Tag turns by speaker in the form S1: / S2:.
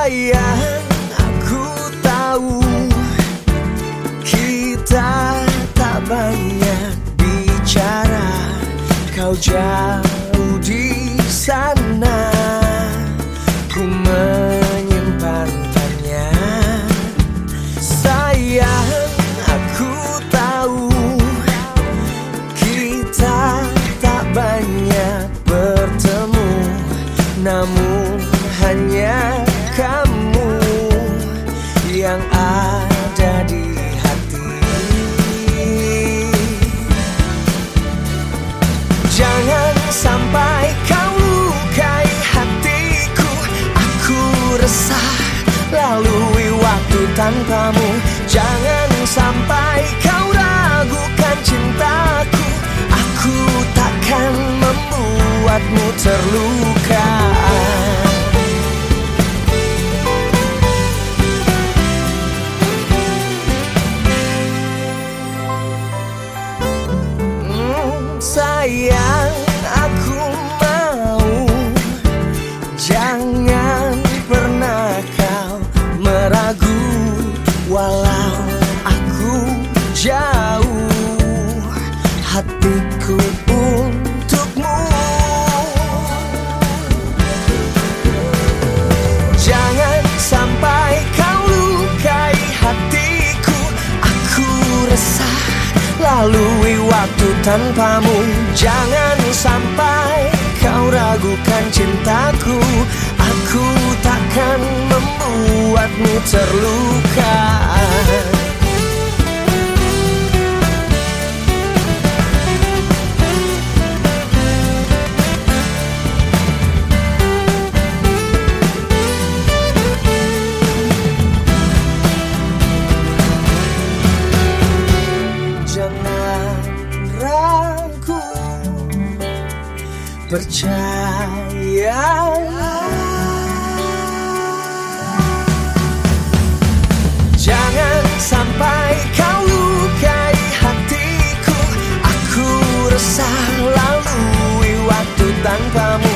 S1: Sayang, aku tahu kita tak banyak bicara. Kau jauh di sana, ku menyimpannya. Sayang, aku tahu kita tak banyak bertemu, namun hanya kamu yang ada di hati. Jangan sampai kau lukai hatiku. Aku resah lalui waktu tanpamu. Jangan sampai kau ragukan cintaku. Aku takkan membuatmu terluka. Sayang, aku mau jangan pernah kau meragu. Walau aku jauh, hatiku untukmu. Jangan sampai kau lukai hatiku. Aku resah lalui waktu tanpamu. Jangan sampai kau ragukan cintaku. Aku takkan membuatmu terluka. Jangan ragu, percayalah. Jangan sampai kau lukai hatiku. Aku resah lalui waktu tanpamu.